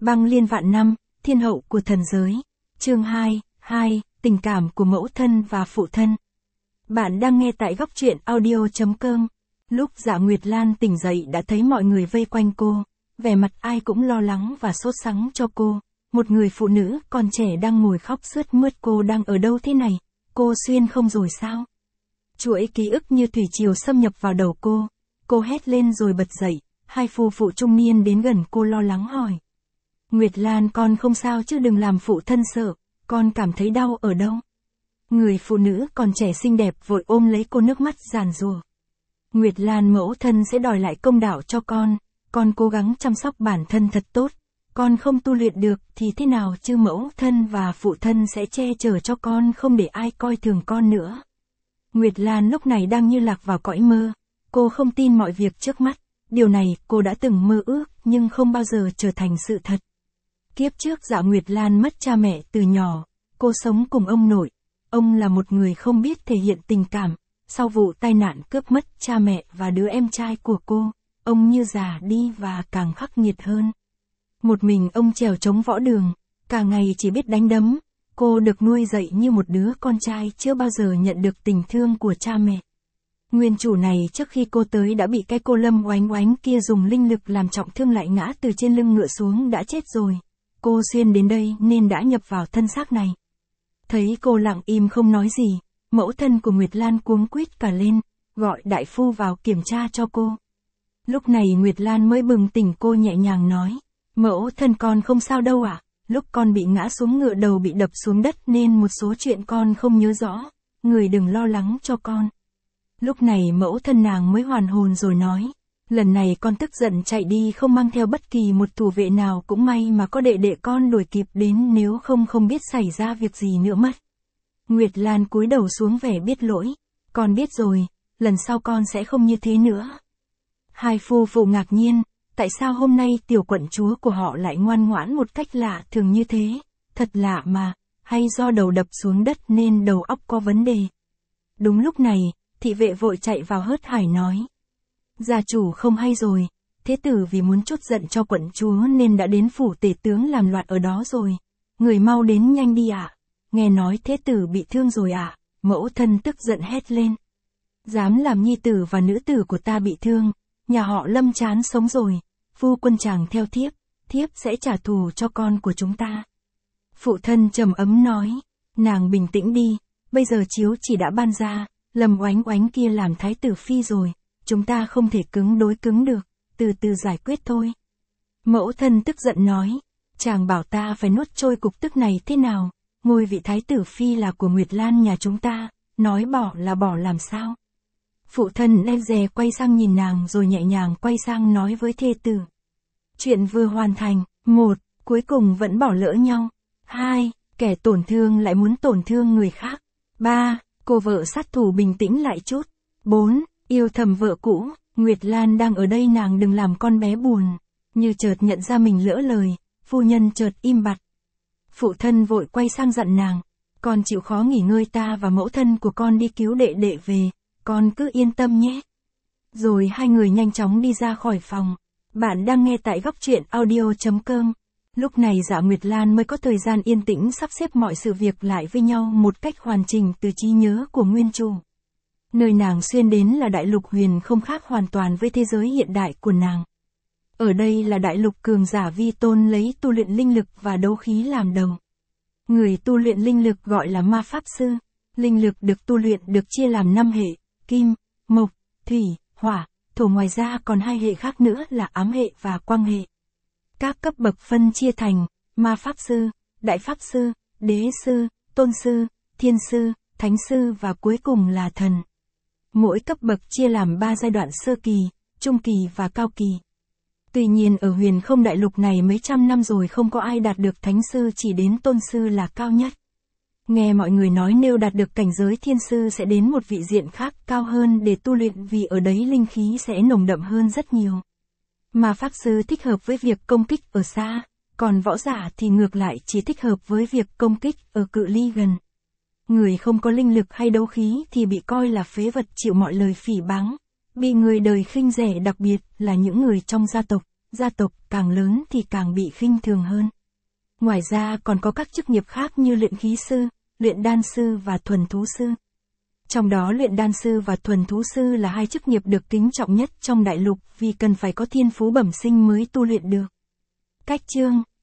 Băng liên vạn năm, thiên hậu của thần giới. Chương 2, tình cảm của mẫu thân và phụ thân. Bạn đang nghe tại góc truyện audio.com. Lúc Dạ Nguyệt Lan tỉnh dậy đã thấy mọi người vây quanh cô, vẻ mặt ai cũng lo lắng và sốt sắng cho cô. Một người phụ nữ còn trẻ đang ngồi khóc sướt mướt, cô đang ở đâu thế này? Cô xuyên không rồi sao? Chuỗi ký ức như thủy triều xâm nhập vào đầu cô. Cô hét lên rồi bật dậy. Hai phu phụ trung niên đến gần cô lo lắng hỏi. Nguyệt Lan, con không sao chứ, đừng làm phụ thân sợ, con cảm thấy đau ở đâu? Người phụ nữ còn trẻ xinh đẹp vội ôm lấy cô, nước mắt giàn giụa. Nguyệt Lan, mẫu thân sẽ đòi lại công đạo cho con cố gắng chăm sóc bản thân thật tốt. Con không tu luyện được thì thế nào chứ, mẫu thân và phụ thân sẽ che chở cho con, không để ai coi thường con nữa. Nguyệt Lan lúc này đang như lạc vào cõi mơ. Cô không tin mọi việc trước mắt. Điều này cô đã từng mơ ước nhưng không bao giờ trở thành sự thật. Kiếp trước Dạ Nguyệt Lan mất cha mẹ từ nhỏ. Cô sống cùng ông nội. Ông là một người không biết thể hiện tình cảm. Sau vụ tai nạn cướp mất cha mẹ và đứa em trai của cô, ông như già đi và càng khắc nghiệt hơn. Một mình ông trèo trống võ đường, cả ngày chỉ biết đánh đấm. Cô được nuôi dạy như một đứa con trai, chưa bao giờ nhận được tình thương của cha mẹ. Nguyên chủ này trước khi cô tới đã bị cái cô Lâm Oánh Oánh kia dùng linh lực làm trọng thương, lại ngã từ trên lưng ngựa xuống đã chết rồi. Cô xuyên đến đây nên đã nhập vào thân xác này. Thấy cô lặng im không nói gì, mẫu thân của Nguyệt Lan cuống quýt cả lên, gọi đại phu vào kiểm tra cho cô. Lúc này Nguyệt Lan mới bừng tỉnh, cô nhẹ nhàng nói. Mẫu thân, con không sao đâu ạ. Lúc con bị ngã xuống ngựa, đầu bị đập xuống đất nên một số chuyện con không nhớ rõ. Người đừng lo lắng cho con. Lúc này mẫu thân nàng mới hoàn hồn rồi nói. Lần này con tức giận chạy đi không mang theo bất kỳ một thủ vệ nào, cũng may mà có đệ đệ con đuổi kịp đến, nếu không biết xảy ra việc gì nữa mất. Nguyệt Lan cúi đầu xuống vẻ biết lỗi. Con biết rồi, lần sau con sẽ không như thế nữa. Hai phu phụ ngạc nhiên. Tại sao hôm nay tiểu quận chúa của họ lại ngoan ngoãn một cách lạ thường như thế? Thật lạ mà, hay do đầu đập xuống đất nên đầu óc có vấn đề? Đúng lúc này, thị vệ vội chạy vào hớt hải nói. Gia chủ không hay rồi, thế tử vì muốn trút giận cho quận chúa nên đã đến phủ tể tướng làm loạn ở đó rồi. Người mau đến nhanh đi ạ. Nghe nói thế tử bị thương rồi ạ. Mẫu thân tức giận hét lên. Dám làm nhi tử và nữ tử của ta bị thương. Nhà họ Lâm chán sống rồi. Phu quân chàng theo thiếp sẽ trả thù cho con của chúng ta. Phụ thân trầm ấm nói. Nàng bình tĩnh đi, bây giờ chiếu chỉ đã ban ra, Lâm Oánh Oánh kia làm thái tử phi rồi, chúng ta không thể cứng đối cứng được, từ từ giải quyết thôi. Mẫu thân tức giận nói. Chàng bảo ta phải nuốt trôi cục tức này thế nào? Ngôi vị thái tử phi là của Nguyệt Lan nhà chúng ta, nói bỏ là bỏ làm sao? Phụ thân e dè quay sang nhìn nàng rồi nhẹ nhàng quay sang nói với thê tử. Chuyện vừa hoàn thành. 1. Cuối cùng vẫn bỏ lỡ nhau. 2. Kẻ tổn thương lại muốn tổn thương người khác. 3. Cô vợ sát thủ bình tĩnh lại chút. 4. Yêu thầm vợ cũ. Nguyệt Lan đang ở đây, nàng đừng làm con bé buồn. Như chợt nhận ra mình lỡ lời, phu nhân chợt im bặt. Phụ thân vội quay sang dặn nàng. Con chịu khó nghỉ ngơi, ta và mẫu thân của con đi cứu đệ đệ về. Con cứ yên tâm nhé. Rồi hai người nhanh chóng đi ra khỏi phòng. Bạn đang nghe tại góc truyện audio.com. Lúc này Dạ Nguyệt Lan mới có thời gian yên tĩnh sắp xếp mọi sự việc lại với nhau một cách hoàn chỉnh từ trí nhớ của nguyên chủ. Nơi nàng xuyên đến là đại lục huyền, không khác hoàn toàn với thế giới hiện đại của nàng. Ở đây là đại lục cường giả vi tôn lấy tu luyện linh lực và đấu khí làm đầu. Người tu luyện linh lực gọi là ma pháp sư. Linh lực được tu luyện được chia làm 5 hệ, kim, mộc, thủy, hỏa, thổ, ngoài ra còn 2 hệ khác nữa là ám hệ và quang hệ. Các cấp bậc phân chia thành ma pháp sư, đại pháp sư, đế sư, tôn sư, thiên sư, thánh sư và cuối cùng là thần. Mỗi cấp bậc chia làm 3 giai đoạn: sơ kỳ, trung kỳ và cao kỳ. Tuy nhiên ở huyền không đại lục này mấy trăm năm rồi không có ai đạt được thánh sư, chỉ đến tôn sư là cao nhất. Nghe mọi người nói nếu đạt được cảnh giới thiên sư sẽ đến một vị diện khác cao hơn để tu luyện, vì ở đấy linh khí sẽ nồng đậm hơn rất nhiều. Mà pháp sư thích hợp với việc công kích ở xa, còn võ giả thì ngược lại chỉ thích hợp với việc công kích ở cự ly gần. Người không có linh lực hay đấu khí thì bị coi là phế vật, chịu mọi lời phỉ báng, bị người đời khinh rẻ, đặc biệt là những người trong gia tộc, gia tộc càng lớn thì càng bị khinh thường hơn. Ngoài ra còn có các chức nghiệp khác như luyện khí sư, luyện đan sư và thuần thú sư. Trong đó luyện đan sư và thuần thú sư là hai chức nghiệp được kính trọng nhất trong đại lục vì cần phải có thiên phú bẩm sinh mới tu luyện được. Cách chương